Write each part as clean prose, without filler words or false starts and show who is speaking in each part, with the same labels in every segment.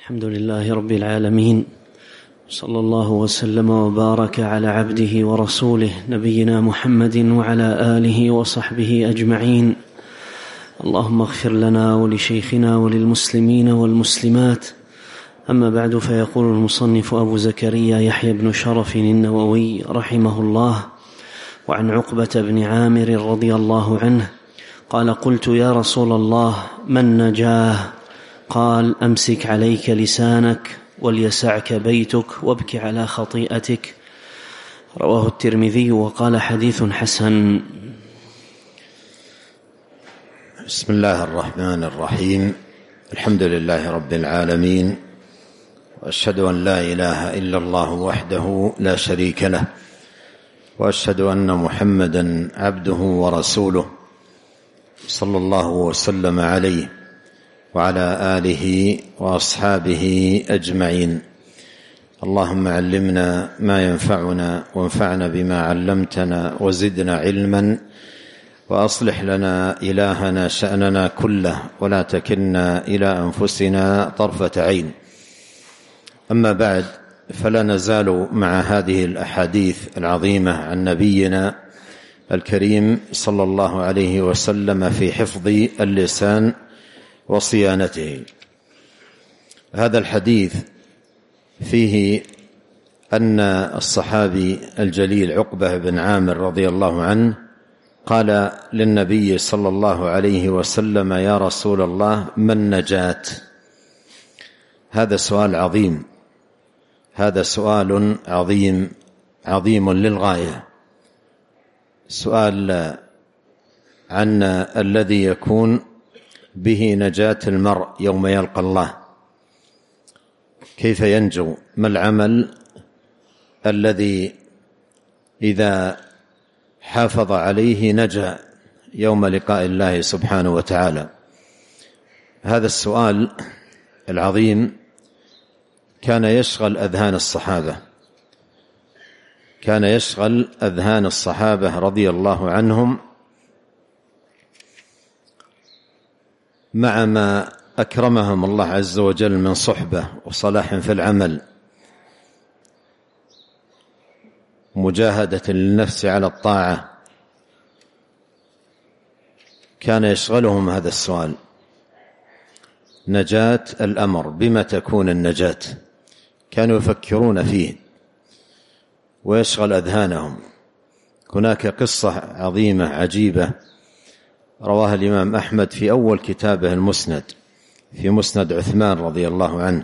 Speaker 1: الحمد لله رب العالمين، صلى الله وسلم وبارك على عبده ورسوله نبينا محمد وعلى آله وصحبه أجمعين. اللهم اغفر لنا ولشيخنا وللمسلمين والمسلمات. أما بعد، فيقول المصنف أبو زكريا يحيى بن شرف النووي رحمه الله: وعن عقبة بن عامر رضي الله عنه قال: قلت يا رسول الله، من نجاه؟ قال: أمسك عليك لسانك وليسعك بيتك وابك على خطيئتك. رواه الترمذي وقال: حديث حسن.
Speaker 2: بسم الله الرحمن الرحيم. الحمد لله رب العالمين، وأشهد أن لا إله إلا الله وحده لا شريك له، وأشهد أن محمدا عبده ورسوله، صلى الله وسلم عليه وعلى آله وأصحابه أجمعين. اللهم علمنا ما ينفعنا وانفعنا بما علمتنا وزدنا علما، وأصلح لنا إلهنا شأننا كله ولا تكلنا إلى أنفسنا طرفة عين. أما بعد، فلا نزال مع هذه الأحاديث العظيمة عن نبينا الكريم صلى الله عليه وسلم في حفظ اللسان وصيانته. هذا الحديث فيه أن الصحابي الجليل عقبة بن عامر رضي الله عنه قال للنبي صلى الله عليه وسلم: يا رسول الله، ما النجاة؟ هذا سؤال عظيم، هذا سؤال عظيم للغاية، سؤال عن الذي يكون به نجاة المرء يوم يلقى الله. كيف ينجو؟ ما العمل الذي إذا حافظ عليه نجا يوم لقاء الله سبحانه وتعالى؟ هذا السؤال العظيم كان يشغل أذهان الصحابة، كان يشغل أذهان الصحابة رضي الله عنهم، مع ما أكرمهم الله عز وجل من صحبة وصلاح في العمل، مجاهدة للنفس على الطاعة. كان يشغلهم هذا السؤال: نجاة الأمر، بما تكون النجاة؟ كانوا يفكرون فيه ويشغل أذهانهم. هناك قصة عظيمة عجيبة رواها الإمام أحمد في أول كتابه المسند، في مسند عثمان رضي الله عنه.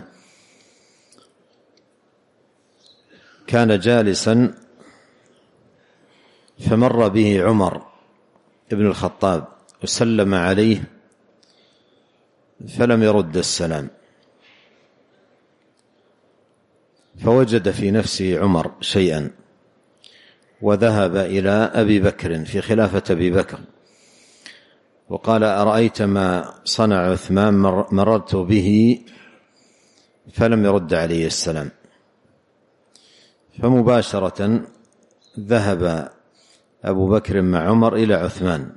Speaker 2: كان جالسا فمر به عمر ابن الخطاب وسلم عليه فلم يرد السلام، فوجد في نفسه عمر شيئا وذهب إلى أبي بكر في خلافة أبي بكر وقال: أرأيت ما صنع عثمان؟ مررت به فلم يرد عليه السلام. فمباشرة ذهب أبو بكر مع عمر إلى عثمان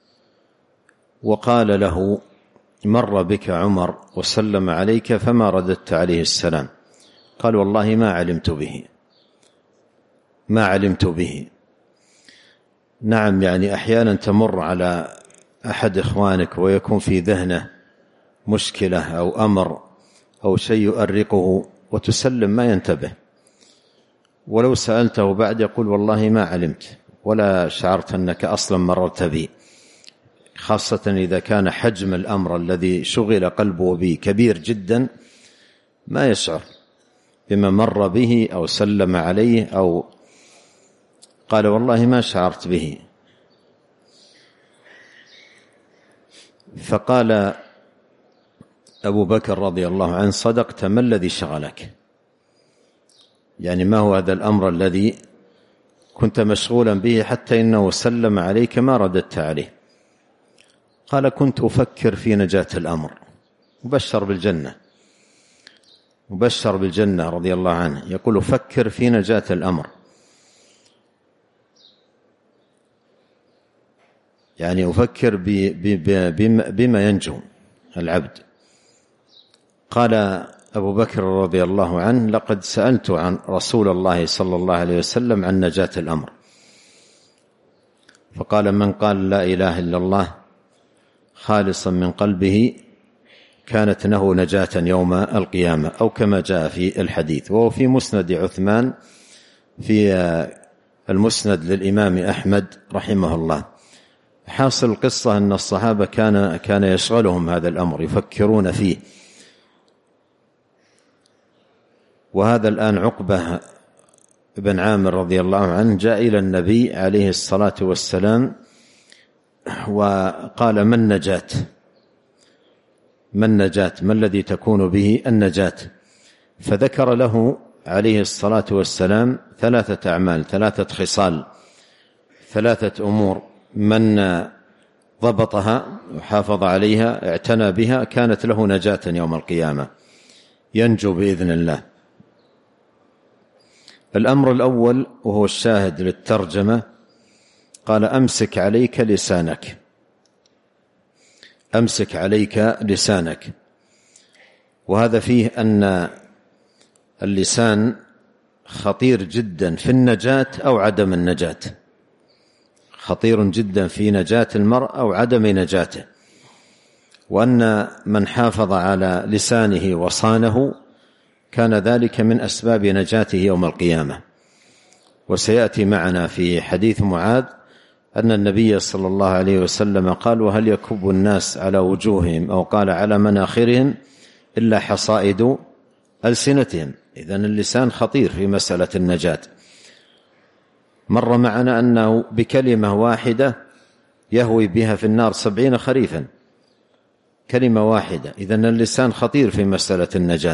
Speaker 2: وقال له: مر بك عمر وسلم عليك فما رددت عليه السلام. قال: والله ما علمت به. نعم، يعني أحيانا تمر على أحد إخوانك ويكون في ذهنه مشكلة أو أمر أو شيء يؤرقه وتسلم ما ينتبه، ولو سألته بعد يقول: والله ما علمت ولا شعرت أنك أصلا مررت بي. خاصة إذا كان حجم الأمر الذي شغل قلبه به كبير جدا، ما يشعر بما مر به أو سلم عليه أو قال: والله ما شعرت به. فقال أبو بكر رضي الله عنه: صدقت، ما الذي شغلك؟ يعني ما هو هذا الأمر الذي كنت مشغولا به حتى إنه سلم عليك ما رددت عليه؟ قال: كنت أفكر في نجاة الأمر. مبشر بالجنة رضي الله عنه، يقول: أفكر في نجاة الأمر، يعني أفكر بما ينجو العبد. قال: أبو بكر رضي الله عنه: لقد سألت عن رسول الله صلى الله عليه وسلم عن نجاة الأمر، فقال: من قال لا إله إلا الله خالصا من قلبه كانت له نجاة يوم القيامة، أو كما جاء في الحديث. وهو في مسند عثمان في المسند للإمام أحمد رحمه الله. حاصل القصة أن الصحابة كان يشغلهم هذا الأمر، يفكرون فيه. وهذا الآن عقبة بن عامر رضي الله عنه جاء إلى النبي عليه الصلاة والسلام وقال: ما النجاة؟ ما الذي تكون به النجاة؟ فذكر له عليه الصلاة والسلام 3 أعمال، 3 خصال، 3 أمور من ضبطها وحافظ عليها اعتنى بها كانت له نجاة يوم القيامة، ينجو بإذن الله. الأمر الأول وهو الشاهد للترجمة، قال: أمسك عليك لسانك. أمسك عليك لسانك. وهذا فيه أن اللسان خطير جدا في النجاة أو عدم النجاة، خطير جدا في نجاة المرء أو عدم نجاته، وأن من حافظ على لسانه وصانه كان ذلك من أسباب نجاته يوم القيامة. وسيأتي معنا في حديث معاذ أن النبي صلى الله عليه وسلم قال: وهل يكب الناس على وجوههم أو قال على مناخرهم إلا حصائد ألسنتهم. إذن اللسان خطير في مسألة النجاة. مر معنا أنه بكلمة واحدة يهوي بها في النار 70 خريفا، كلمة واحدة. إذن اللسان خطير في مسألة النجاة،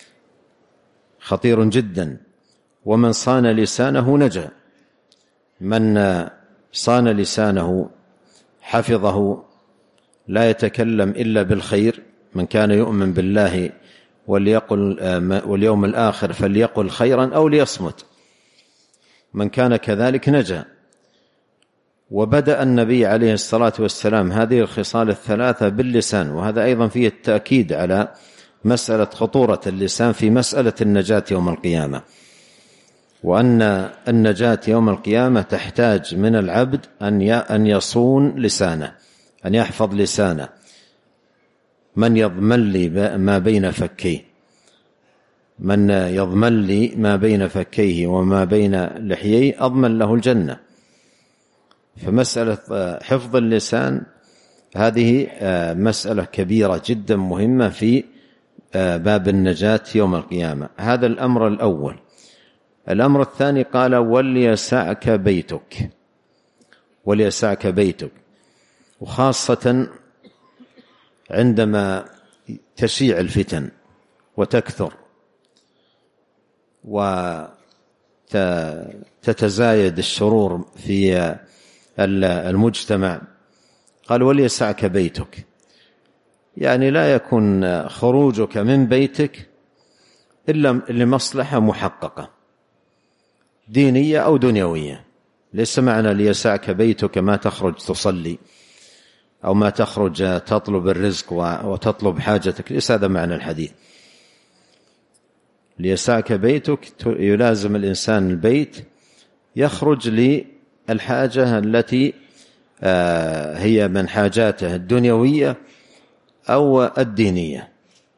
Speaker 2: خطير جدا. ومن صان لسانه نجا، من صان لسانه حفظه لا يتكلم إلا بالخير. من كان يؤمن بالله واليوم الآخر فليقل خيرا أو ليصمت، من كان كذلك نجا. وبدأ النبي عليه الصلاة والسلام هذه الخصال 3 باللسان، وهذا أيضا فيه التأكيد على مسألة خطورة اللسان في مسألة النجاة يوم القيامة، وأن النجاة يوم القيامة تحتاج من العبد أن يصون لسانه، أن يحفظ لسانه. من يضمن لي ما بين فكيه، من يضمن لي ما بين فكيه وما بين لحييه أضمن له الجنة. فمسألة حفظ اللسان هذه مسألة كبيرة جدا مهمة في باب النجاة يوم القيامة. هذا الأمر الأول. الأمر الثاني قال: وليسعك بيتك. وليسعك بيتك. وخاصة عندما تشيع الفتن وتكثر وتتزايد الشرور في المجتمع، قال: وليسعك بيتك، يعني لا يكون خروجك من بيتك إلا لمصلحة محققة دينية أو دنيوية. ليس معنى ليسعك بيتك ما تخرج تصلي أو ما تخرج تطلب الرزق وتطلب حاجتك، ليس هذا معنى الحديث. ليسعك بيتك يلازم الإنسان البيت، يخرج للحاجة التي هي من حاجاته الدنيوية أو الدينية.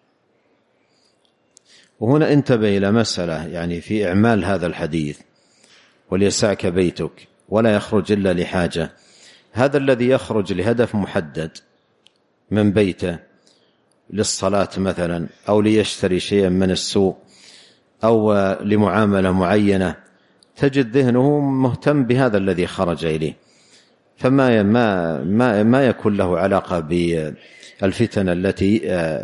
Speaker 2: وهنا انتبه إلى مسألة يعني في إعمال هذا الحديث: وليسعك بيتك، ولا يخرج إلا لحاجة. هذا الذي يخرج لهدف محدد من بيته للصلاة مثلا، أو ليشتري شيئا من السوق، أو لمعاملة معينة، تجد ذهنه مهتم بهذا الذي خرج إليه، فما ما يكون له علاقة بالفتن التي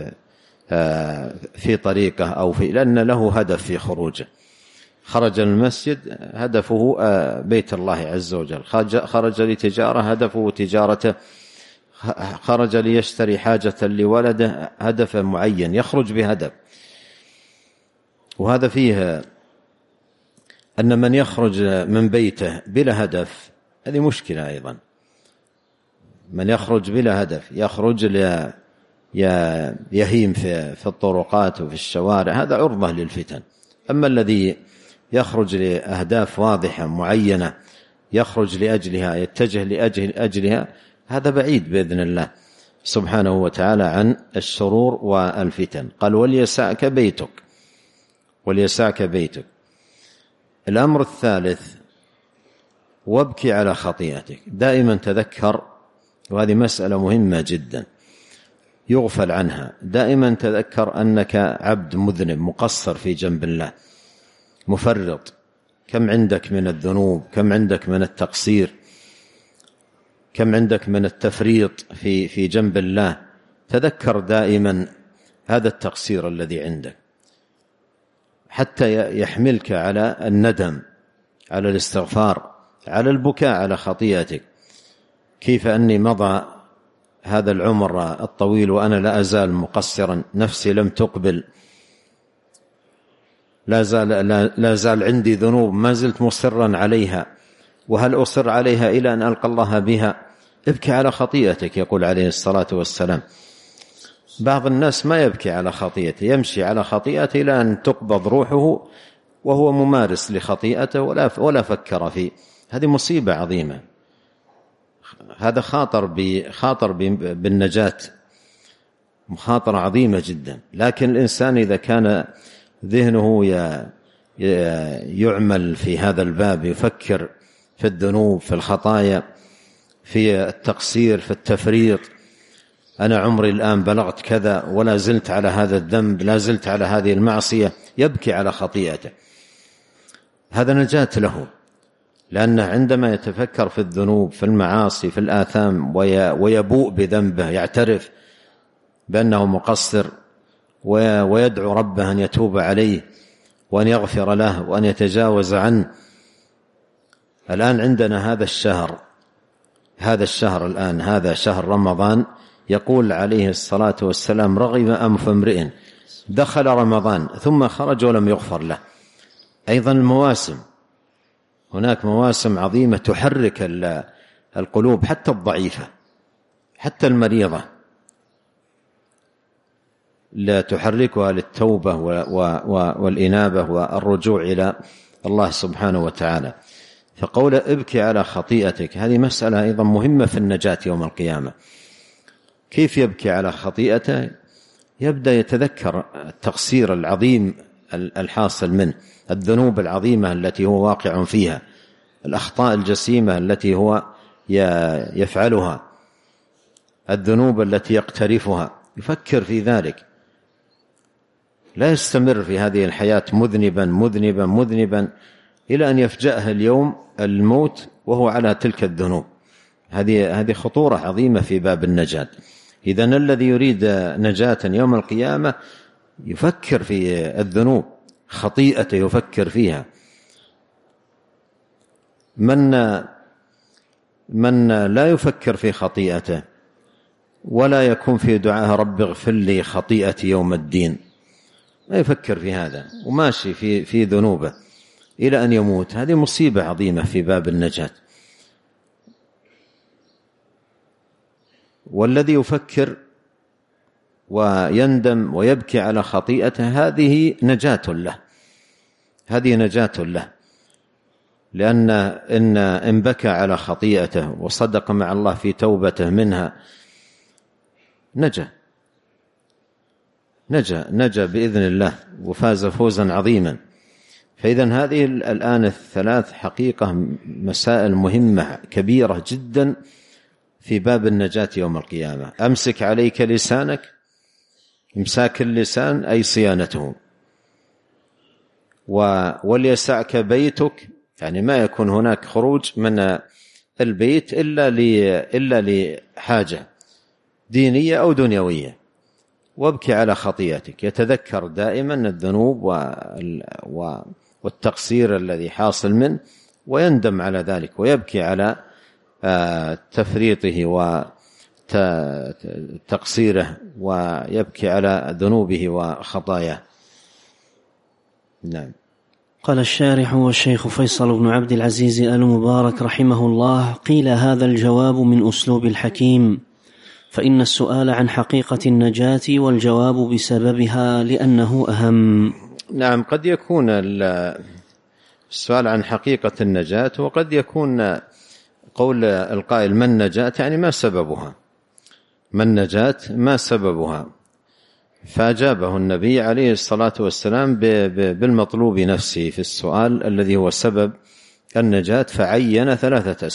Speaker 2: في طريقه أو لأن له هدف في خروجه. خرج المسجد هدفه بيت الله عز وجل، خرج لتجارة هدفه تجارته، خرج ليشتري حاجة لولده هدف معين، يخرج بهدف. وهذا فيه أن من يخرج من بيته بلا هدف هذه مشكلة أيضا. من يخرج بلا هدف، يخرج يهيم في الطرقات وفي الشوارع، هذا عرضة للفتن. أما الذي يخرج لأهداف واضحة معينة، يخرج لأجلها، يتجه لأجلها، هذا بعيد بإذن الله سبحانه وتعالى عن الشرور والفتن. قال وليسعك بيتك، وليسعك بيتك. الأمر الثالث وابكي على خطيئتك. دائما تذكر، وهذه مسألة مهمة جدا يغفل عنها، دائما تذكر أنك عبد مذنب مقصر في جنب الله، مفرط. كم عندك من الذنوب، كم عندك من التقصير، كم عندك من التفريط في جنب الله. تذكر دائما هذا التقصير الذي عندك حتى يحملك على الندم، على الاستغفار، على البكاء على خطيئتك. كيف أني مضى هذا العمر الطويل وأنا لا أزال مقصرا، نفسي لم تقبل، لا زال عندي ذنوب ما زلت مصرا عليها، وهل أصر عليها إلى أن ألقى الله بها؟ ابكي على خطيئتك، يقول عليه الصلاة والسلام. بعض الناس ما يبكي على خطيئته، يمشي على خطيئته إلى أن تقبض روحه وهو ممارس لخطيئته ولا فكر فيه. هذه مصيبة عظيمة، هذا خاطر بالنجاة، مخاطرة عظيمة جدا. لكن الإنسان إذا كان ذهنه يعمل في هذا الباب، يفكر في الذنوب، في الخطايا، في التقصير، في التفريط، أنا عمري الآن بلغت كذا ولا زلت على هذا الذنب، لا زلت على هذه المعصية، يبكي على خطيئته، هذا نجاة له. لأنه عندما يتفكر في الذنوب، في المعاصي، في الآثام، ويبوء بذنبه، يعترف بأنه مقصر، ويدعو ربه أن يتوب عليه وأن يغفر له وأن يتجاوز عنه. الآن عندنا هذا الشهر الآن، هذا شهر رمضان، يقول عليه الصلاة والسلام رغم أنف امرئ دخل رمضان ثم خرج ولم يغفر له. أيضا المواسم، هناك مواسم عظيمة تحرك القلوب، حتى الضعيفة، حتى المريضة، لا تحركها للتوبة والإنابة والرجوع إلى الله سبحانه وتعالى. فقول ابكي على خطيئتك هذه مسألة أيضا مهمة في النجاة يوم القيامة. كيف يبكي على خطيئته؟ يبدأ يتذكر التقصير العظيم الحاصل منه، الذنوب العظيمة التي هو واقع فيها، الأخطاء الجسيمة التي هو يفعلها، الذنوب التي يقترفها، يفكر في ذلك، لا يستمر في هذه الحياة مذنبا مذنبا مذنبا إلى أن يفجأه اليوم الموت وهو على تلك الذنوب. هذه خطورة عظيمة في باب النجاة. إذن الذي يريد نجاة يوم القيامة يفكر في الذنوب، خطيئته يفكر فيها. من لا يفكر في خطيئته ولا يكون في دعاء رب اغفر لي خطيئتي يوم الدين، ما يفكر في هذا وماشي في ذنوبه إلى أن يموت، هذه مصيبة عظيمة في باب النجاة. والذي يفكر ويندم ويبكي على خطيئته هذه نجاة له، هذه نجاة له، لأن إن بكى على خطيئته وصدق مع الله في توبته منها نجا بإذن الله وفاز فوزا عظيما. فإذن هذه الآن الثلاث حقيقة مسائل مهمة كبيرة جدا في باب النجاة يوم القيامة. أمسك عليك لسانك، إمساك اللسان أي صيانته، وليسعك بيتك، يعني ما يكون هناك خروج من البيت إلا لحاجة دينية أو دنيوية. وابكي على خطيئتك، يتذكر دائما الذنوب والتقصير الذي حاصل منه ويندم على ذلك، ويبكي على تفريطه وتقصيره، ويبكي على ذنوبه وخطاياه. نعم.
Speaker 1: قال الشارح والشيخ فيصل بن عبد العزيز آل مبارك رحمه الله: قيل هذا الجواب من أسلوب الحكيم، فإن السؤال عن حقيقة النجاة والجواب بسببها لأنه أهم.
Speaker 2: نعم، قد يكون السؤال عن حقيقة النجاة، وقد يكون قول القائل ما النجاة يعني ما سببها، ما النجاة ما سببها، فأجابه النبي عليه الصلاة والسلام بالمطلوب نفسه في السؤال الذي هو سبب النجاة، فعين ثلاثة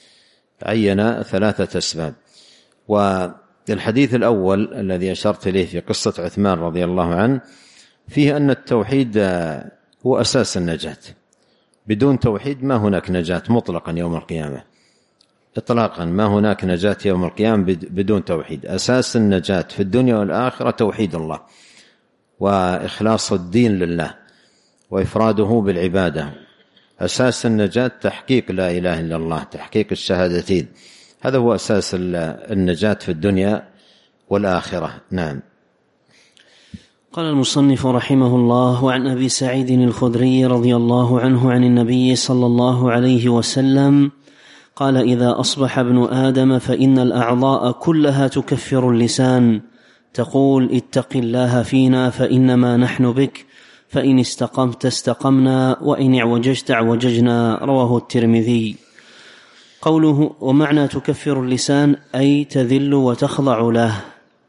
Speaker 2: أسباب. والحديث الأول الذي أشرت إليه في قصة عثمان رضي الله عنه فيه أن التوحيد هو أساس النجاة، بدون توحيد ما هناك نجاة مطلقا يوم القيامة، إطلاقا ما هناك نجاة يوم القيامة بدون توحيد. أساس النجاة في الدنيا والآخرة توحيد الله وإخلاص الدين لله وإفراده بالعبادة. أساس النجاة تحقيق لا إله إلا الله، تحقيق الشهادتين، هذا هو أساس النجاة في الدنيا والآخرة. نعم.
Speaker 1: قال المصنف رحمه الله: وعن أبي سعيد الخدري رضي الله عنه عن النبي صلى الله عليه وسلم قال: إذا أصبح ابن آدم فإن الأعضاء كلها تكفر اللسان، تقول اتق الله فينا فإنما نحن بك، فإن استقمت استقمنا وإن اعوججت اعوججنا. رواه الترمذي. قوله ومعنى تكفر اللسان أي تذل وتخضع له.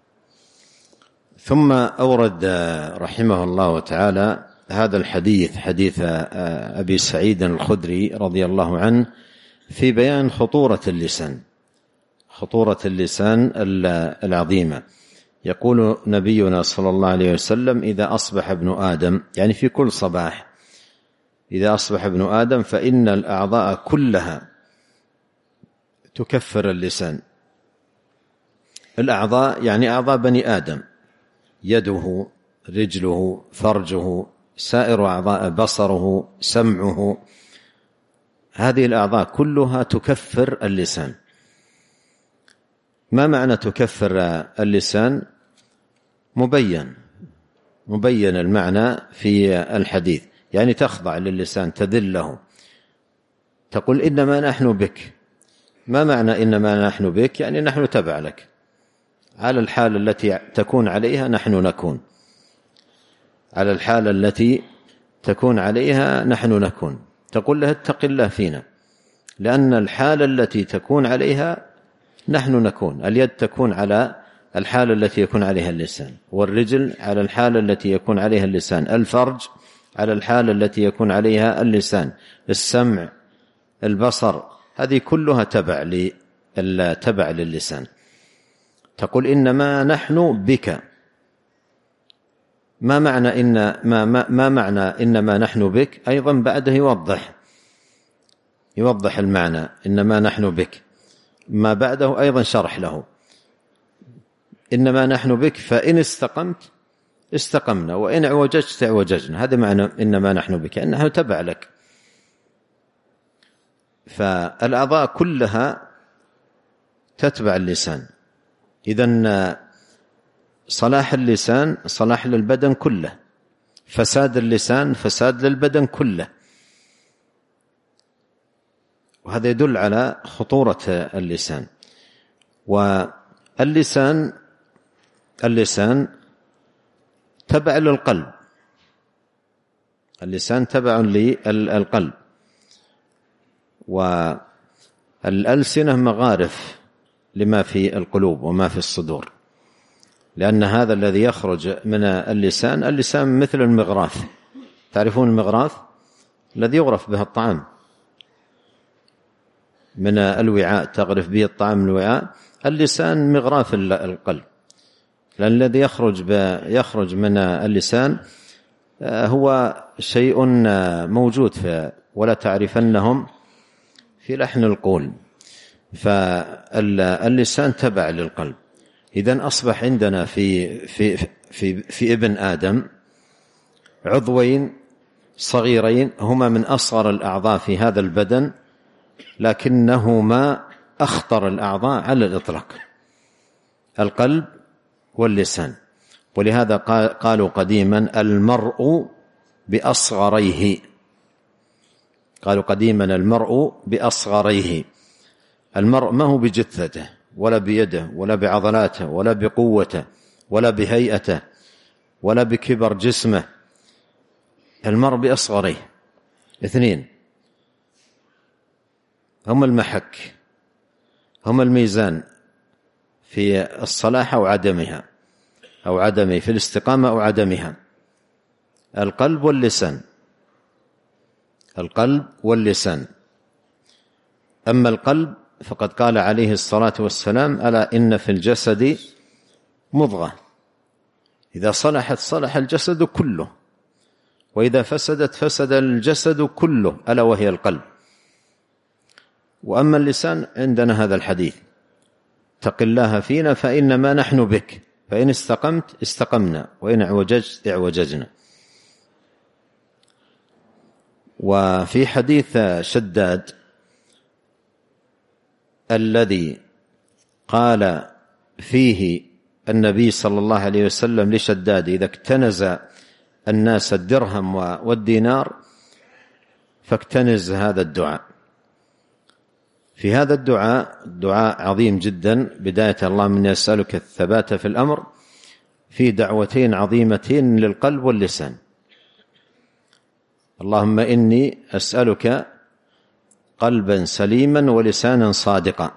Speaker 2: ثم أورد رحمه الله تعالى هذا الحديث، حديث أبي سعيد الخدري رضي الله عنه، في بيان خطورة اللسان العظيمة. يقول نبينا صلى الله عليه وسلم: إذا أصبح ابن آدم، يعني في كل صباح، إذا أصبح ابن آدم فإن الأعضاء كلها تكفر اللسان. الأعضاء يعني أعضاء بني آدم، يده، رجله، فرجه، سائر أعضاء، بصره، سمعه، هذه الأعضاء كلها تكفر اللسان. ما معنى تكفر اللسان؟ مبين المعنى في الحديث، يعني تخضع للسان، تذله، تقول إنما نحن بك. ما معنى إنما نحن بك؟ يعني نحن تبع لك، على الحال التي تكون عليها نحن نكون، على الحال التي تكون عليها نحن نكون. تقول له اتق الله فينا، لأن الحالة التي تكون عليها نحن نكون. اليد تكون على الحالة التي يكون عليها اللسان، والرجل على الحالة التي يكون عليها اللسان، الفرج على الحالة التي يكون عليها اللسان، السمع، البصر، هذه كلها تبع للسان. تقول إنما نحن بك. ما معنى ما معنى إنما نحن بك؟ أيضا بعده يوضح المعنى إنما نحن بك، ما بعده أيضا شرح له. إنما نحن بك فإن استقمت استقمنا وإن اعوججت اعوججنا، هذا معنى إنما نحن بك، أنه تبع لك. فالأعضاء كلها تتبع اللسان. إذن صلاح اللسان صلاح للبدن كله، فساد اللسان فساد للبدن كله، وهذا يدل على خطورة اللسان. واللسان تبع للقلب، اللسان تبع للقلب، والألسنة مغارف لما في القلوب وما في الصدور، لأن هذا الذي يخرج من اللسان مثل المغراث. تعرفون المغراث الذي يغرف به الطعام من الوعاء، تغرف به الطعام من الوعاء. اللسان مغراف القلب، لأن الذي يخرج من اللسان هو شيء موجود ولا تعرفنهم في لحن القول. فاللسان تبع للقلب. إذن أصبح عندنا في ابن آدم عضوين صغيرين هما من أصغر الأعضاء في هذا البدن، لكنهما أخطر الأعضاء على الإطلاق، القلب واللسان. ولهذا قالوا قديما المرء بأصغريه، قالوا قديما المرء بأصغريه. المرء ما هو بجثته، ولا بيده ولا بعضلاته ولا بقوته ولا بهيئته ولا بكبر جسمه. المرء بأصغره. 2 هم المحك، هم الميزان في الصلاح أو عدمها، أو عدمه، في الاستقامة أو عدمها. القلب واللسان. القلب واللسان. أما القلب فقد قال عليه الصلاة والسلام: ألا إن في الجسد مضغة إذا صلحت صلح الجسد كله، وإذا فسدت فسد الجسد كله، ألا وهي القلب. وأما اللسان عندنا هذا الحديث: اتق الله فينا فإنما نحن بك، فإن استقمت استقمنا، وإن اعوججت اعوججنا. وفي حديث شداد الذي قال فيه النبي صلى الله عليه وسلم لشداد: إذا اكتنز الناس الدرهم والدينار فاكتنز هذا الدعاء. في هذا الدعاء دعاء عظيم جدا، بداية: اللهم إني أسألك الثبات في الأمر، في دعوتين عظيمتين للقلب واللسان: اللهم إني أسألك قلبا سليما ولسانا صادقا.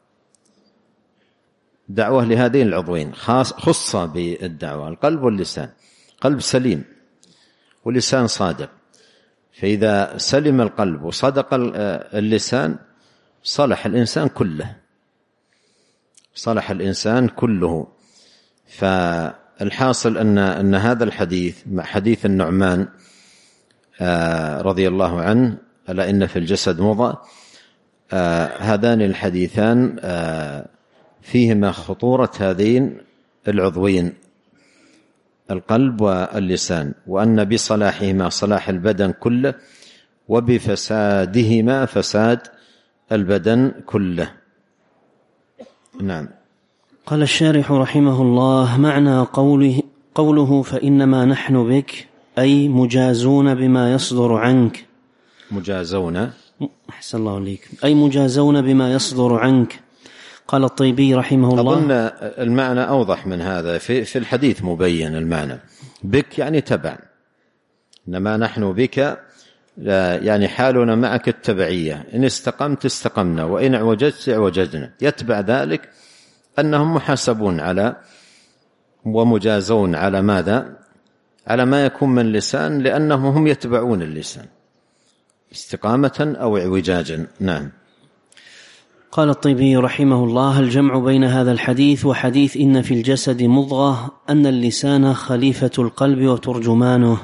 Speaker 2: دعوة لهذين العضوين خصة بالدعوة، القلب واللسان. قلب سليم ولسان صادق، فإذا سلم القلب وصدق اللسان صلح الإنسان كله، صلح الإنسان كله. فالحاصل أن هذا الحديث مع حديث النعمان رضي الله عنه: ألا إن في الجسد مضغة، هذان الحديثان فيهما خطورة هذين العضوين القلب واللسان، وأن بصلاحهما صلاح البدن كله، وبفسادهما فساد البدن كله. نعم.
Speaker 1: قال الشارح رحمه الله: معنى قوله فإنما نحن بك، أي مجازون بما يصدر عنك.
Speaker 2: مجازون،
Speaker 1: أحسن الله عليك، أي مجازون بما يصدر عنك. قال الطيبي رحمه الله:
Speaker 2: أظن المعنى أوضح من هذا، في الحديث مبين المعنى. بك يعني تبع، إنما نحن بك يعني حالنا معك التبعية، إن استقمت استقمنا، وإن اعوججت اعوججنا. يتبع ذلك أنهم محاسبون على ومجازون على ماذا؟ على ما يكون من لسان، لأنهم هم يتبعون اللسان استقامة أو اعوجاجا. نعم.
Speaker 1: قال الطيبي رحمه الله: الجمع بين هذا الحديث وحديث إن في الجسد مضغة أن اللسان خليفة القلب وترجمانه،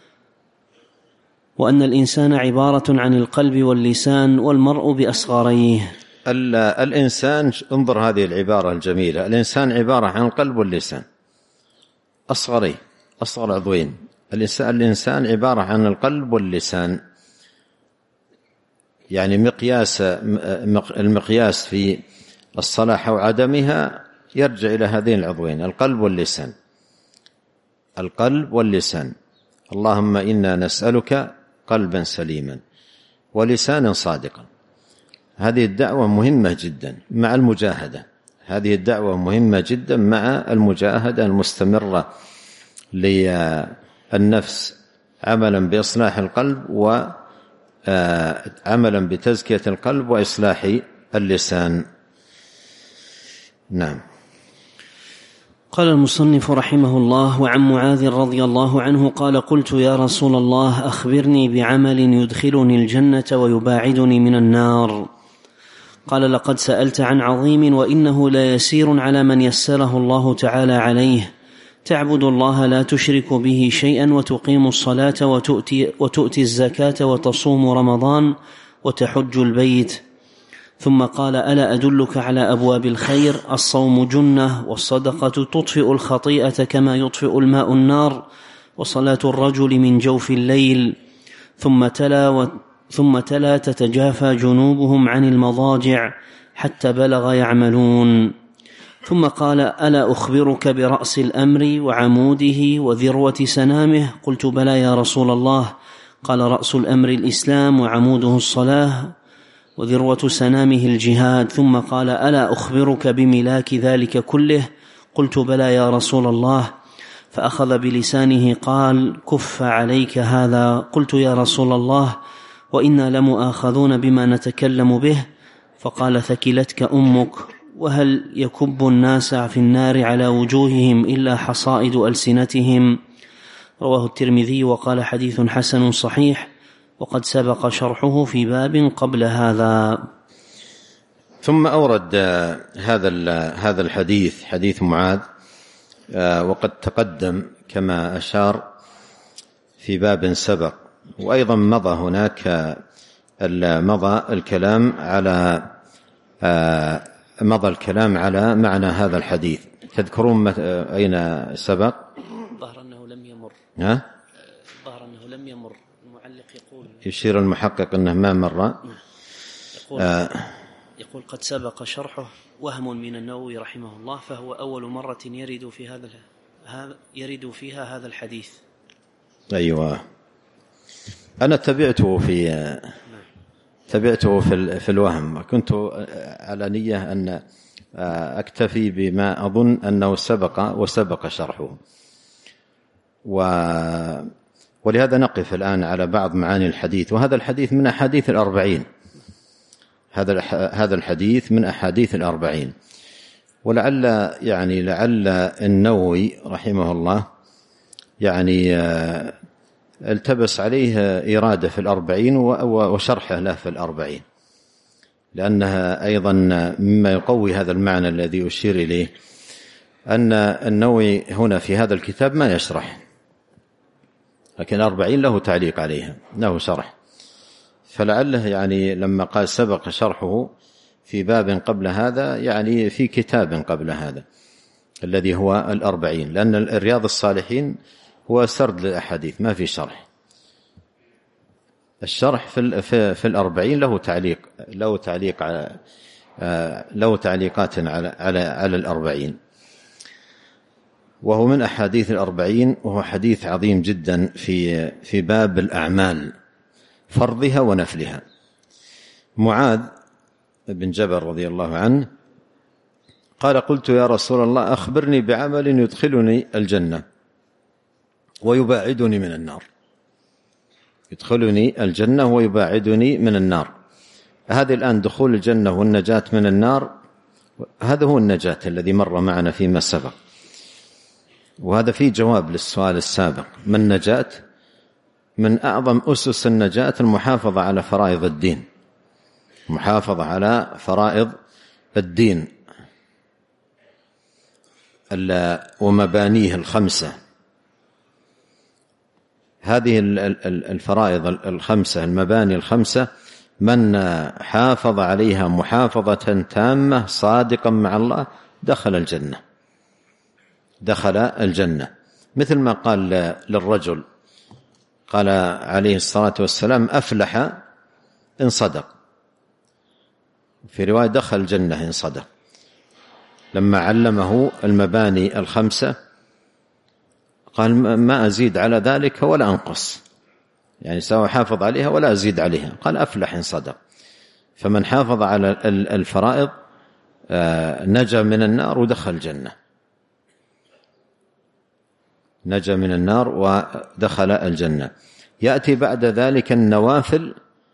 Speaker 1: وأن الإنسان عبارة عن القلب واللسان، والمرء بأصغريه.
Speaker 2: الإنسان، انظر هذه العبارة الجميلة: الإنسان عبارة عن القلب واللسان، أصغريه، أصغر عضوين. الإنسان عبارة عن القلب واللسان، يعني المقياس في الصلاح أو عدمها يرجع إلى هذين العضوين: القلب واللسان. القلب واللسان. اللهم إنا نسألك قلبا سليما ولسانا صادقا. هذه الدعوة مهمة جدا مع المجاهدة، هذه الدعوة مهمة جدا مع المجاهدة المستمرة للنفس، عملا بإصلاح القلب وعملا بتزكية القلب وإصلاح اللسان. نعم.
Speaker 1: قال المصنف رحمه الله: وعن معاذ رضي الله عنه قال: قلت يا رسول الله أخبرني بعمل يدخلني الجنة ويباعدني من النار. قال: لقد سألت عن عظيم، وإنه لا يسير على من يسره الله تعالى عليه: تعبد الله لا تشرك به شيئا، وتقيم الصلاة، وتؤتي الزكاة، وتصوم رمضان، وتحج البيت. ثم قال: ألا أدلك على أبواب الخير؟ الصوم جنة، والصدقة تطفئ الخطيئة كما يطفئ الماء النار، وصلاة الرجل من جوف الليل. ثم تلا تتجافى جنوبهم عن المضاجع حتى بلغ يعملون. ثم قال: ألا أخبرك برأس الأمر وعموده وذروة سنامه؟ قلت: بلى يا رسول الله. قال: رأس الأمر الإسلام، وعموده الصلاة، وذروة سنامه الجهاد، ثم قال: ألا أخبرك بملاك ذلك كله؟ قلت: بلى يا رسول الله. فأخذ بلسانه قال: كف عليك هذا. قلت: يا رسول الله، وإنا لمؤاخذون بما نتكلم به. فقال: ثكلتك أمك، وهل يكب الناس في النار على وجوههم إلا حصائد ألسنتهم؟ رواه الترمذي وقال: حديث حسن صحيح، وقد سبق شرحه في باب قبل هذا.
Speaker 2: ثم أورد هذا الحديث، حديث معاذ، وقد تقدم كما أشار في باب سبق، وأيضا مضى هناك مضى الكلام على معنى هذا الحديث. تذكرون أين سبق؟
Speaker 1: ظهر أنه لم يمر. ظهر أنه لم يمر. المعلق
Speaker 2: يشير المحقق أنه ما مر.
Speaker 1: يقول: قد سبق شرحه، وهم من النووي رحمه الله، فهو أول مرة يرد فيها هذا الحديث.
Speaker 2: أيوة، أنا تبعته في الوهم. كنت على نية أن أكتفي بما أظن أنه وسبق شرحه، ولهذا نقف الآن على بعض معاني الحديث. وهذا الحديث من أحاديث الأربعين، هذا الحديث من أحاديث الأربعين. ولعل النووي رحمه الله التبس عليه إرادة في الأربعين وشرحه له في الأربعين، لأنها أيضا مما يقوي هذا المعنى الذي أشير إليه، أن النووي هنا في هذا الكتاب ما يشرح، لكن الأربعين له تعليق عليها، له شرح. فلعله لما قال سبق شرحه في باب قبل هذا، في كتاب قبل هذا الذي هو الأربعين، لأن الرياض الصالحين هو سرد للأحاديث، ما في شرح. الشرح في الأربعين له تعليقات على الأربعين، وهو من أحاديث الأربعين، وهو حديث عظيم جدا في باب الأعمال، فرضها ونفلها. معاذ بن جبل رضي الله عنه قال: قلت يا رسول الله، أخبرني بعمل يدخلني الجنة ويباعدني من النار. يدخلني الجنة ويباعدني من النار. هذه الآن دخول الجنة والنجاة من النار، هذا هو النجاة الذي مر معنا فيما سبق، وهذا فيه جواب للسؤال السابق: ما النجاة؟ من أعظم أسس النجاة المحافظة على فرائض الدين، محافظة على فرائض الدين ومبانيه الخمسة. هذه الفرائض الخمسة، المباني الخمسة، من حافظ عليها محافظة تامة صادقا مع الله دخل الجنة. مثل ما قال للرجل، قال عليه الصلاة والسلام: أفلح إن صدق. في رواية: دخل الجنة إن صدق. لما علمه المباني الخمسة قال: ما أزيد على ذلك ولا أنقص، سوى حافظ عليها ولا أزيد عليها. قال: أفلح إن صدق. فمن حافظ على الفرائض نجا من النار ودخل الجنة، نجا من النار ودخل الجنة. يأتي بعد ذلك النوافل.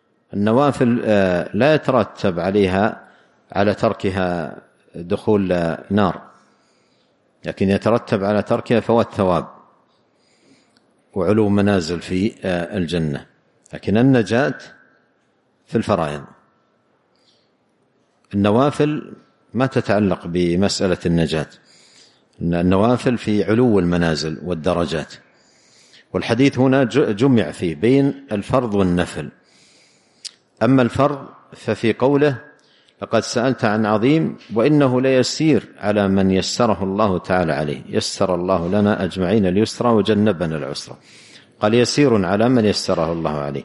Speaker 2: لا يترتب على تركها دخول نار، لكن يترتب على تركها فوات ثواب وعلو منازل في الجنة. لكن النجاة في الفرائض. النوافل ما تتعلق بمسألة النجاة، النوافل في علو المنازل والدرجات. والحديث هنا جمع فيه بين الفرض والنفل. أما الفرض ففي قوله: لقد سألت عن عظيم وإنه ليسير على من يسره الله تعالى عليه. يسر الله لنا أجمعين اليسرى وجنبنا العسرى. قال: يسير على من يسره الله عليه.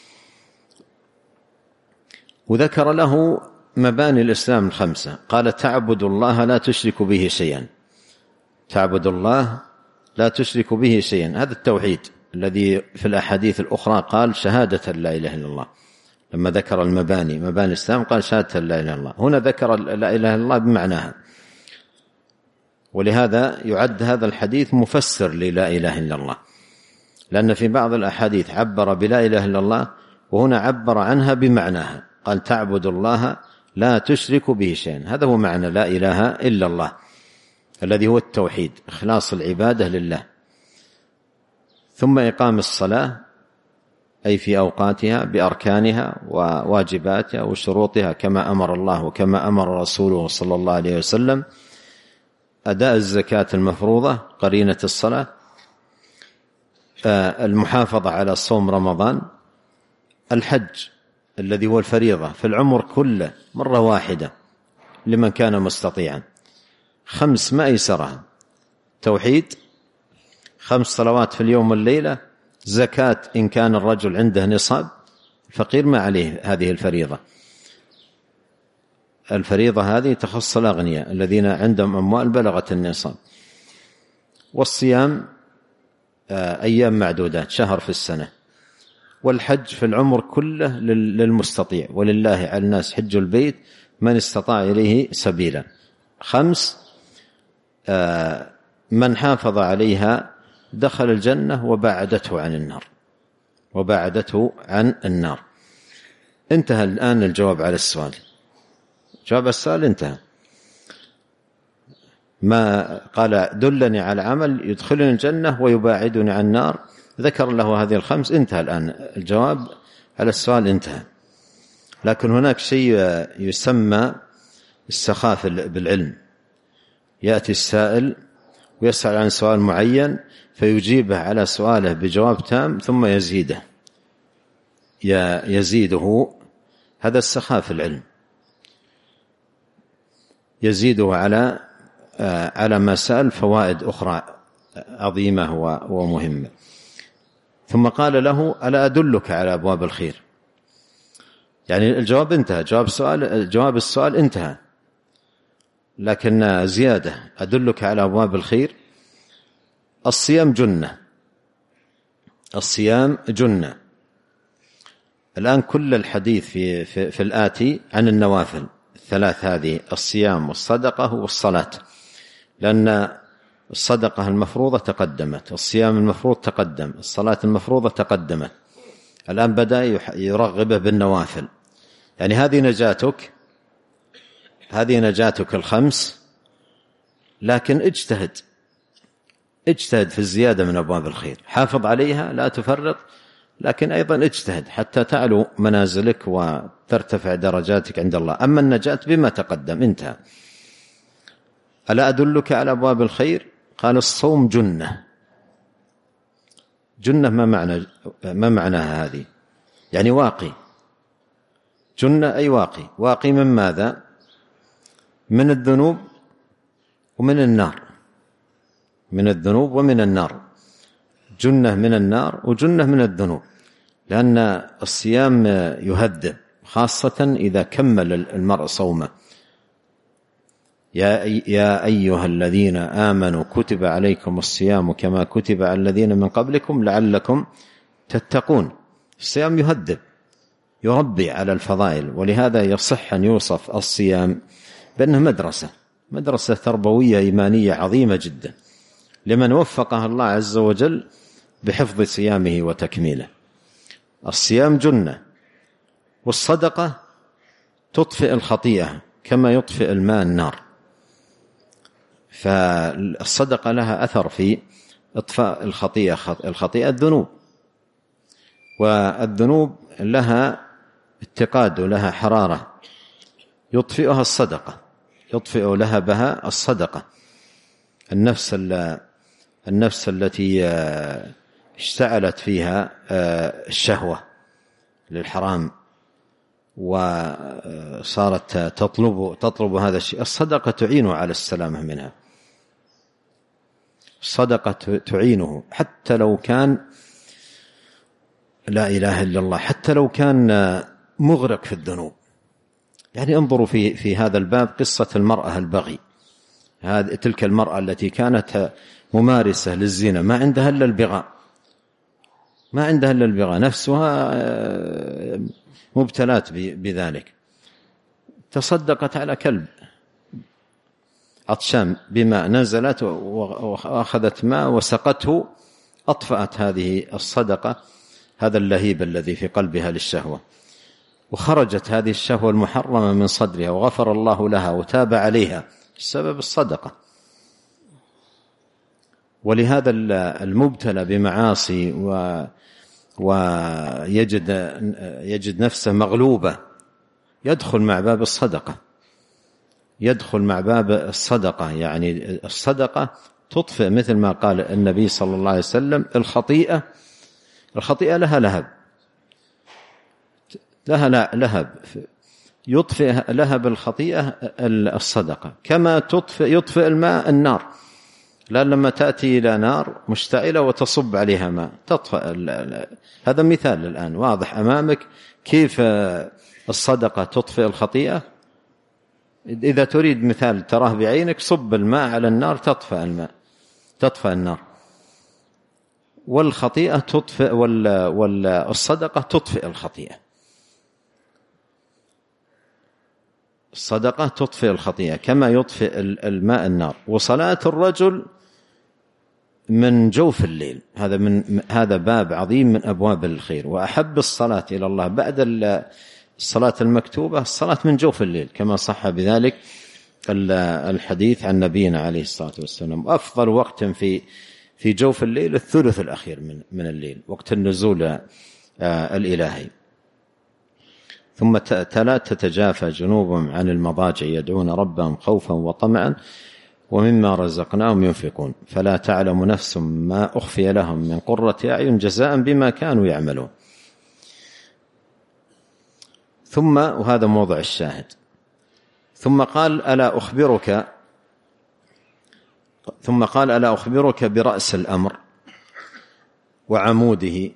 Speaker 2: وذكر له مباني الإسلام الخمسة. قال: تعبد الله لا تشرك به شيئا. تعبد الله لا تشرك به شيئا، هذا التوحيد الذي في الأحاديث الأخرى قال: شهادة لا إله إلا الله. لما ذكر المباني، مباني الإسلام، قال شهادة لا إله إلا الله. هنا ذكر لا إله إلا الله بمعناها، ولهذا يعد هذا الحديث مفسر للا إله إلا الله، لأن في بعض الأحاديث عبر بلا إله إلا الله، وهنا عبر عنها بمعناها، قال تعبد الله لا تشرك به شيئا. هذا هو معنى لا إله إلا الله، الذي هو التوحيد، إخلاص العبادة لله. ثم إقام الصلاة، أي في أوقاتها بأركانها وواجباتها وشروطها كما أمر الله وكما أمر رسوله صلى الله عليه وسلم. أداء الزكاة المفروضة قرينة الصلاة، المحافظة على صوم رمضان، الحج الذي هو الفريضة في العمر كله مرة واحدة لمن كان مستطيعا، 5 ما أيسرها، توحيد، 5 صلوات في اليوم والليلة، زكاة إن كان الرجل عنده نصاب، فقير ما عليه هذه الفريضة. الفريضة هذه تخص الأغنياء الذين عندهم أموال بلغت النصاب. والصيام أيام معدودات، شهر في السنة. والحج في العمر كله للمستطيع، ولله على الناس حج البيت من استطاع إليه سبيلا. 5 من حافظ عليها دخل الجنة وباعدته عن النار، وباعدته عن النار. انتهى الآن الجواب على السؤال، جواب السؤال انتهى. ما قال دلني على عمل يدخلني الجنة ويباعدني عن النار، ذكر له هذه ال5، انتهى الآن الجواب على السؤال انتهى. لكن هناك شيء يسمى السخاف بالعلم، يأتي السائل ويسأل عن سؤال معين فيجيبه على سؤاله بجواب تام ثم يزيده، هذا السخاف العلم، يزيده على ما سأل فوائد أخرى عظيمة ومهمة. ثم قال له ألا أدلك على أبواب الخير؟ يعني الجواب انتهى، جواب السؤال انتهى، لكن زيادة، أدلك على أبواب الخير. الصيام جنة، الصيام جنة. الآن كل الحديث في الآتي عن النوافل الثلاث هذه، الصيام والصدقة والصلاة، لأن الصدقة المفروضة تقدمت، الصيام المفروض تقدم، الصلاة المفروضة تقدمت. الآن بدأ يرغبه بالنوافل. يعني هذه نجاتك ال5، لكن اجتهد في الزيادة من أبواب الخير، حافظ عليها لا تفرط، لكن أيضا اجتهد حتى تعلو منازلك وترتفع درجاتك عند الله. أما النجاة بما تقدم انتهى. ألا أدلك على أبواب الخير؟ قال الصوم جنة. جنة ما معناها هذه؟ يعني واقي. جنة أي واقي. واقي من ماذا؟ من الذنوب ومن النار، من الذنوب ومن النار. جنة من النار وجنة من الذنوب، لأن الصيام يهذب، خاصة إذا كمل المرء صومه. يا أيها الذين آمنوا كتب عليكم الصيام كما كتب على الذين من قبلكم لعلكم تتقون. الصيام يهذب، يربي على الفضائل، ولهذا يصح أن يوصف الصيام بأنه مدرسة تربوية إيمانية عظيمة جدا لمن وفقها الله عز وجل بحفظ صيامه وتكميله. الصيام جنة. والصدقة تطفئ الخطيئة كما يطفئ الماء النار، فالصدقة لها أثر في إطفاء الخطيئة الذنوب، والذنوب لها اتقاد ولها حرارة يطفئها الصدقة، يطفئ لها بها الصدقة. النفس التي اشتعلت فيها الشهوة للحرام وصارت تطلب هذا الشيء، الصدقة تعينه على السلامة منها. الصدقة تعينه حتى لو كان لا إله إلا الله، حتى لو كان مغرق في الذنوب. يعني انظروا في هذا الباب قصة المرأة البغي، تلك المرأة التي كانت ممارسة للزنا، ما عندها إلا البغاء، ما عندها إلا البغاء، نفسها مبتلات بذلك. تصدقت على كلب عطشان بماء، نزلت وأخذت ماء وسقته، أطفأت هذه الصدقة هذا اللهيب الذي في قلبها للشهوة، وخرجت هذه الشهوة المحرمة من صدرها، وغفر الله لها وتاب عليها بسبب الصدقة. ولهذا المبتلى بمعاصي ويجد نفسه مغلوبة يدخل مع باب الصدقة، يدخل مع باب الصدقة. يعني الصدقة تطفئ، مثل ما قال النبي صلى الله عليه وسلم: الخطيئة لها لهب، لها لهب يطفئ لهب الخطيئة الصدقة، كما يطفئ الماء النار. لأن لما تأتي إلى نار مشتعلة وتصب عليها ماء تطفئ. هذا مثال الآن واضح أمامك كيف الصدقة تطفئ الخطيئة. إذا تريد مثال تراه بعينك، صب الماء على النار تطفئ النار. والخطيئة تطفئ، والصدقة تطفئ الخطيئة. الصدقة تطفئ الخطيئة كما يطفئ الماء النار. وصلاة الرجل من جوف الليل، هذا باب عظيم من أبواب الخير. وأحب الصلاة إلى الله بعد الصلاة المكتوبة الصلاة من جوف الليل، كما صح بذلك الحديث عن نبينا عليه الصلاة والسلام. أفضل وقت في جوف الليل الثلث الأخير من الليل، وقت النزول الإلهي. ثم تتجافى جنوبهم عن المضاجع يدعون ربهم خوفا وطمعا ومما رزقناهم ينفقون فلا تعلم نفس ما أخفي لهم من قرة أعين جزاء بما كانوا يعملون. ثم، وهذا موضع الشاهد، ثم قال: ألا أخبرك برأس الأمر وعموده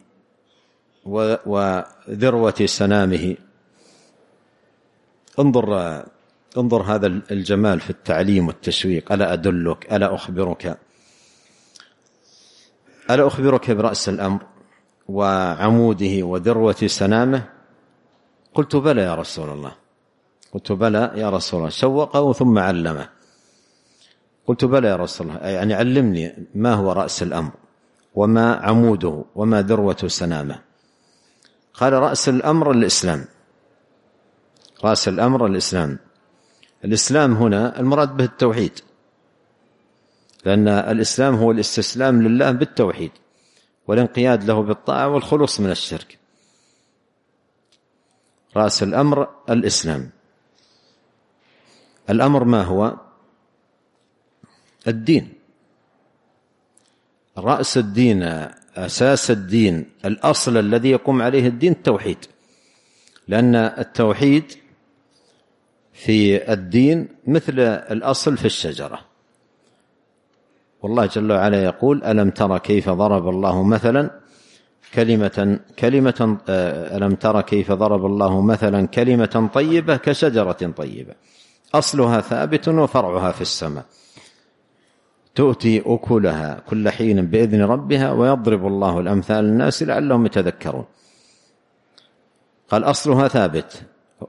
Speaker 2: وذروة سنامه. انظر هذا الجمال في التعليم والتشويق. ألا أدلك، ألا أخبرك برأس الأمر وعموده وذروة سنامه. قلت: بلى يا رسول الله. شوقه ثم علمه. قلت: بلى يا رسول الله، يعني علمني ما هو رأس الأمر وما عموده وما ذروة سنامه. قال: رأس الأمر الإسلام. الإسلام هنا المراد به التوحيد، لأن الإسلام هو الاستسلام لله بالتوحيد والانقياد له بالطاعة والخلوص من الشرك. رأس الأمر الإسلام. الأمر ما هو؟ الدين. رأس الدين، أساس الدين، الأصل الذي يقوم عليه الدين التوحيد، لأن التوحيد في الدين مثل الأصل في الشجرة. والله جل وعلا يقول: ألم تر كيف ضرب الله مثلا كلمة طيبة كشجرة طيبة أصلها ثابت وفرعها في السماء تؤتي أكلها كل حين بإذن ربها ويضرب الله الأمثال للناس لعلهم يتذكرون. قال: أصلها ثابت.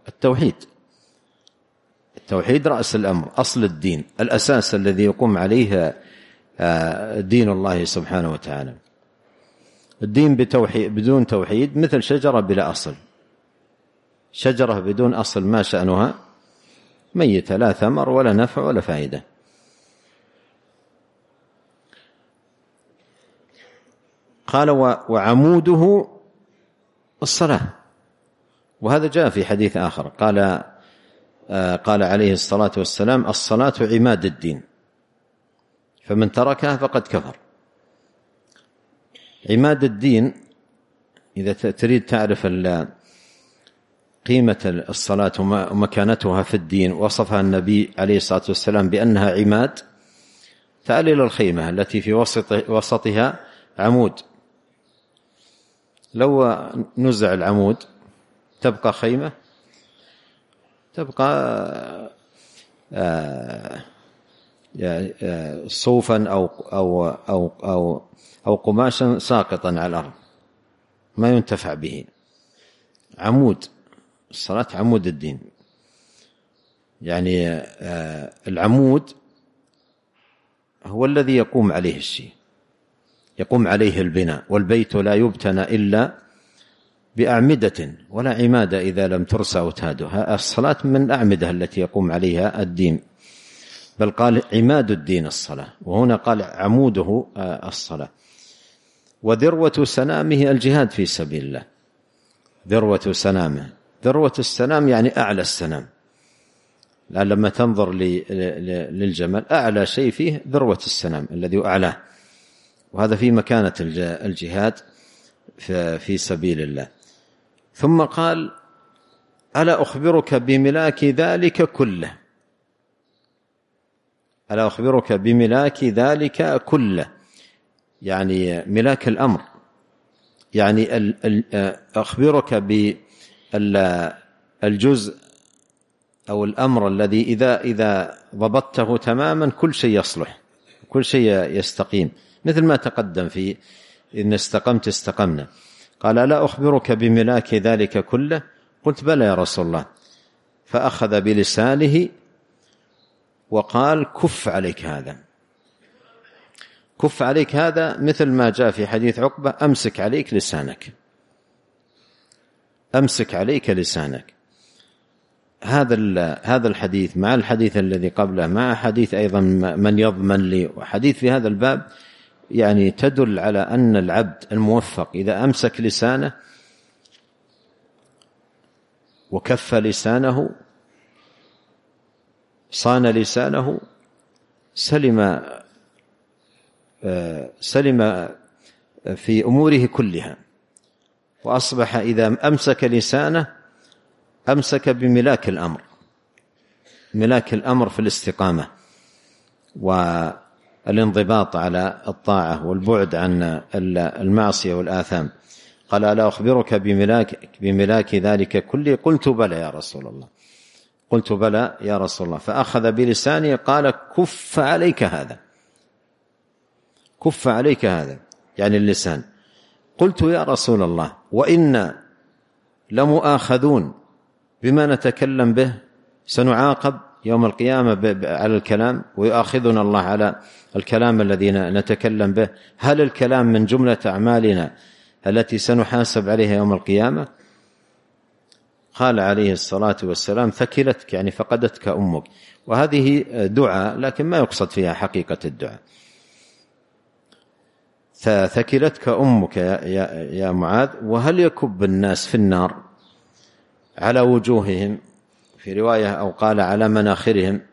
Speaker 2: التوحيد رأس الأمر، أصل الدين، الأساس الذي يقوم عليه دين الله سبحانه وتعالى. الدين بدون توحيد مثل شجرة بلا أصل. شجرة بدون أصل ما شأنها؟ ميتة، لا ثمر ولا نفع ولا فائدة. قال: وعموده الصلاة. وهذا جاء في حديث آخر، قال عليه الصلاة والسلام: الصلاة عماد الدين، فمن تركها فقد كفر. عماد الدين، إذا تريد تعرف قيمة الصلاة ومكانتها في الدين، وصفها النبي عليه الصلاة والسلام بأنها عماد. تعال إلى الخيمة التي في وسطها عمود، لو نزع العمود تبقى خيمة، تبقى صوفا أو قماشا ساقطا على الأرض. ما ينتفع به. عمود الصلاة عمود الدين، يعني العمود هو الذي يقوم عليه الشيء، يقوم عليه البناء، والبيت لا يبتنى إلا بأعمدة ولا عمادة إذا لم ترسى أوتادها. الصلاة من الأعمدة التي يقوم عليها الدين، بل قال عماد الدين الصلاة، وهنا قال عموده الصلاة. وذروة سنامه الجهاد في سبيل الله. ذروة سنامه، ذروة السنام يعني أعلى السنام، لأن لما تنظر للجمل أعلى شيء فيه ذروة السنام الذي أعلاه، وهذا في مكانة الجهاد في سبيل الله. ثم قال ألا أخبرك بملاك ذلك كله، ألا أخبرك بملاك ذلك كله، يعني ملاك الأمر، يعني أخبرك بالجزء أو الأمر الذي إذا ضبطته تماما كل شيء يصلح، كل شيء يستقيم، مثل ما تقدم في إن استقمت استقمنا. قال ألا أخبرك بملاك ذلك كله؟ قلت بلى يا رسول الله. فأخذ بلسانه وقال كف عليك هذا، كف عليك هذا، مثل ما جاء في حديث عقبة أمسك عليك لسانك، أمسك عليك لسانك. هذا الحديث مع الحديث الذي قبله، مع حديث أيضا من يضمن لي، وحديث في هذا الباب، يعني تدل على أن العبد الموفق إذا أمسك لسانه وكف لسانه صان لسانه سلم في أموره كلها، وأصبح إذا أمسك لسانه أمسك بملاك الأمر، ملاك الأمر في الاستقامة والانضباط على الطاعة والبعد عن المعصية والآثام. قال ألا أخبرك بملاك ذلك كله؟ قلت بلى يا رسول الله، قلت بلى يا رسول الله. فأخذ بلسانه قال كف عليك هذا، كف عليك هذا، يعني اللسان. قلت يا رسول الله وإنا لمؤاخذون بما نتكلم به، سنعاقب يوم القيامة على الكلام، ويؤاخذنا الله على الكلام الذي نتكلم به، هل الكلام من جملة أعمالنا التي سنحاسب عليها يوم القيامة؟ قال عليه الصلاة والسلام ثكلتك، يعني فقدتك أمك. وهذه دعاء لكن ما يقصد فيها حقيقة الدعاء. ثكلتك أمك يا معاذ. وهل يكب الناس في النار على وجوههم، في رواية أو قال على مناخرهم،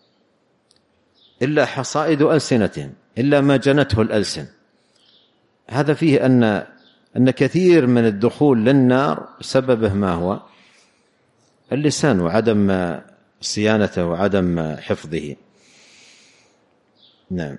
Speaker 2: إلا حصائد ألسنتهم، إلا ما جنته الألسن. هذا فيه أن كثير من الدخول للنار سببه ما هو؟ اللسان، وعدم صيانته وعدم حفظه. نعم.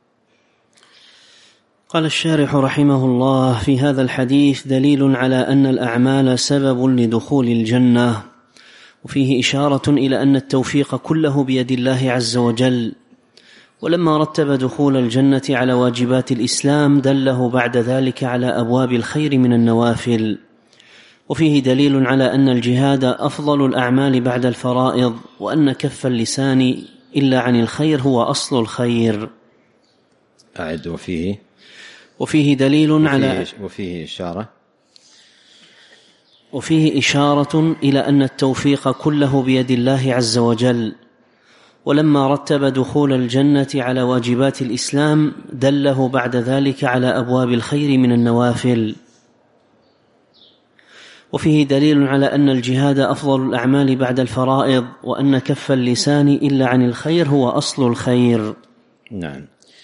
Speaker 1: قال الشارح رحمه الله: في هذا الحديث دليل على أن الأعمال سبب لدخول الجنة، وفيه إشارة إلى أن التوفيق كله بيد الله عز وجل. ولما رتب دخول الجنة على واجبات الإسلام دله بعد ذلك على أبواب الخير من النوافل. وفيه دليل على أن الجهاد أفضل الأعمال بعد الفرائض، وأن كف اللسان إلا عن الخير هو أصل الخير.
Speaker 2: أعد.
Speaker 1: وفيه دليل على وفيه إشارة إلى أن التوفيق كله بيد الله عز وجل. ولما رتب دخول الجنة على واجبات الإسلام دله بعد ذلك على أبواب الخير من النوافل. وفيه دليل على أن الجهاد أفضل الأعمال بعد الفرائض، وأن كف اللسان إلا عن الخير هو أصل الخير.
Speaker 2: نعم.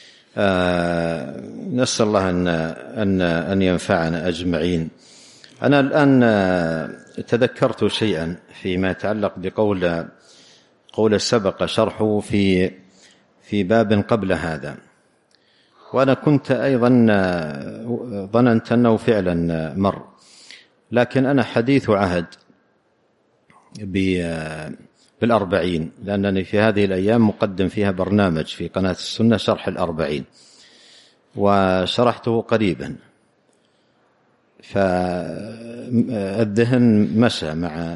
Speaker 2: نسأل الله أن ينفعنا أجمعين. أنا الآن تذكرت شيئا فيما يتعلق قول سبق شرحه في باب قبل هذا، وأنا كنت أيضا ظننت أنه فعلا مر، لكن أنا حديث عهد بالأربعين، لأنني في هذه الأيام مقدم فيها برنامج في قناة السنة شرح الأربعين، وشرحته قريبا فالذهن مشى مع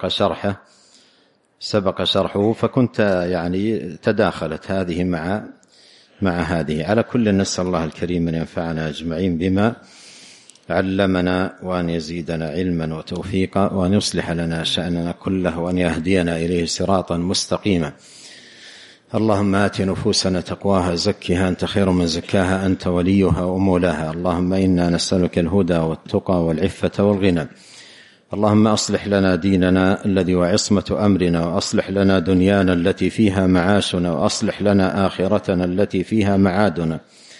Speaker 2: سبق شرحه، فكنت يعني تداخلت هذه مع هذه. على كل نسأل الله الكريم أن ينفعنا أجمعين بما علمنا، وأن يزيدنا علما وتوفيقا، وأن يصلح لنا شأننا كله، وأن يهدينا إليه صراطا مستقيما. اللهم آت نفوسنا تقواها، زكها أنت خير من زكاها، أنت وليها ومولاها. اللهم إنا نسألك الهدى والتقى والعفة والغنى. اللهم أصلح لنا ديننا الذي وعصمة أمرنا، وأصلح لنا دنيانا التي فيها معاشنا، وأصلح لنا آخرتنا التي فيها معادنا،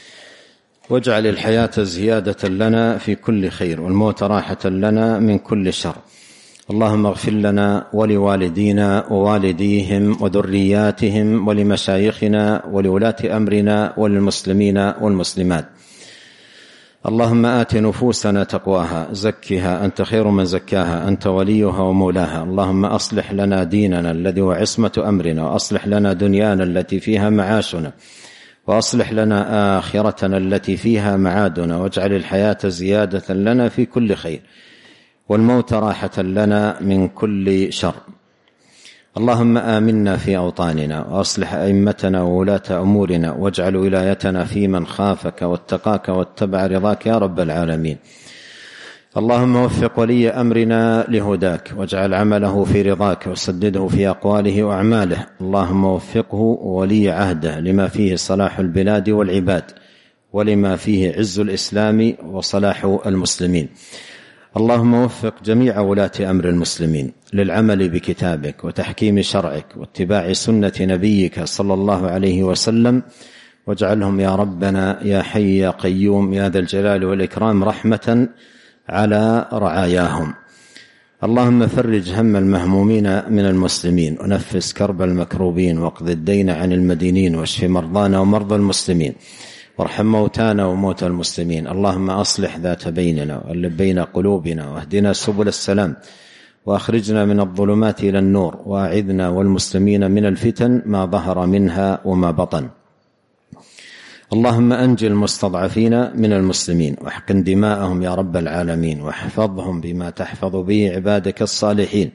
Speaker 2: واجعل الحياة زيادة لنا في كل خير، والموت راحة لنا من كل شر. اللهم اغفر لنا ولوالدينا ووالديهم وذرياتهم ولمشايخنا ولولاة أمرنا وللمسلمين والمسلمات. اللهم آت نفوسنا تقواها، زكها أنت خير من زكاها، أنت وليها ومولاها. اللهم أصلح لنا ديننا الذي وعصمة أمرنا، وأصلح لنا دنيانا التي فيها معاشنا، وأصلح لنا آخرتنا التي فيها معادنا، واجعل الحياة زيادة لنا في كل خير، والموت راحة لنا من كل شر. اللهم آمنا في أوطاننا، وأصلح أئمتنا وولاة أمورنا، واجعل ولايتنا في من خافك واتقاك واتبع رضاك يا رب العالمين. اللهم وفق ولي أمرنا لهداك، واجعل عمله في رضاك، وسدده في أقواله وأعماله. اللهم وفقه ولي عهده لما فيه صلاح البلاد والعباد، ولما فيه عز الإسلام وصلاح المسلمين. اللهم وفق جميع ولاة أمر المسلمين للعمل بكتابك وتحكيم شرعك واتباع سنة نبيك صلى الله عليه وسلم، واجعلهم يا ربنا يا حي يا قيوم يا ذا الجلال والإكرام رحمة على رعاياهم. اللهم فرج هم المهمومين من المسلمين، ونفس كرب المكروبين، واقض الدين عن المدينين، واشف مرضانا ومرضى المسلمين، وارحم موتانا وموتى المسلمين. اللهم أصلح ذات بيننا وألف بين قلوبنا، واهدنا سبل السلام، وأخرجنا من الظلمات إلى النور، وأعذنا والمسلمين من الفتن ما ظهر منها وما بطن. اللهم أنجي المستضعفين من المسلمين، واحقن دماءهم يا رب العالمين، واحفظهم بما تحفظ به عبادك الصالحين.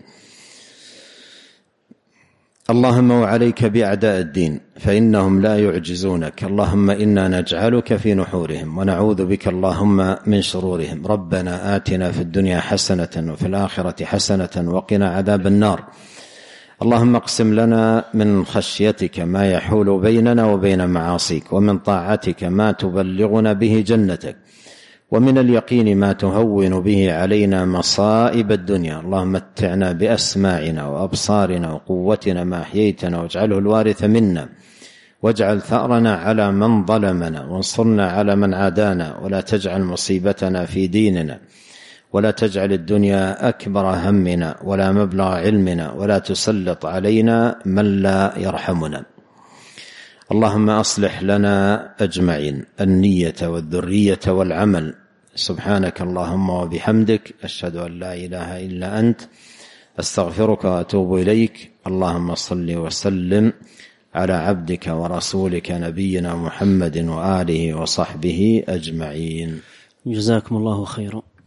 Speaker 2: اللهم وعليك بأعداء الدين، فإنهم لا يعجزونك. اللهم إنا نجعلك في نحورهم، ونعوذ بك اللهم من شرورهم. ربنا آتنا في الدنيا حسنة وفي الآخرة حسنة وقنا عذاب النار. اللهم اقسم لنا من خشيتك ما يحول بيننا وبين معاصيك، ومن طاعتك ما تبلغنا به جنتك، ومن اليقين ما تهون به علينا مصائب الدنيا. اللهم متعنا بأسماعنا وأبصارنا وقوتنا ما أحييتنا، واجعله الوارث منا، واجعل ثأرنا على من ظلمنا، وانصرنا على من عادانا، ولا تجعل مصيبتنا في ديننا، ولا تجعل الدنيا أكبر همنا ولا مبلغ علمنا، ولا تسلط علينا من لا يرحمنا. اللهم أصلح لنا أجمعين النية والذرية والعمل. سبحانك اللهم وبحمدك، أشهد أن لا إله إلا أنت، أستغفرك وأتوب إليك. اللهم صل وسلم على عبدك ورسولك نبينا محمد وآله وصحبه أجمعين.
Speaker 1: جزاكم الله خيرا.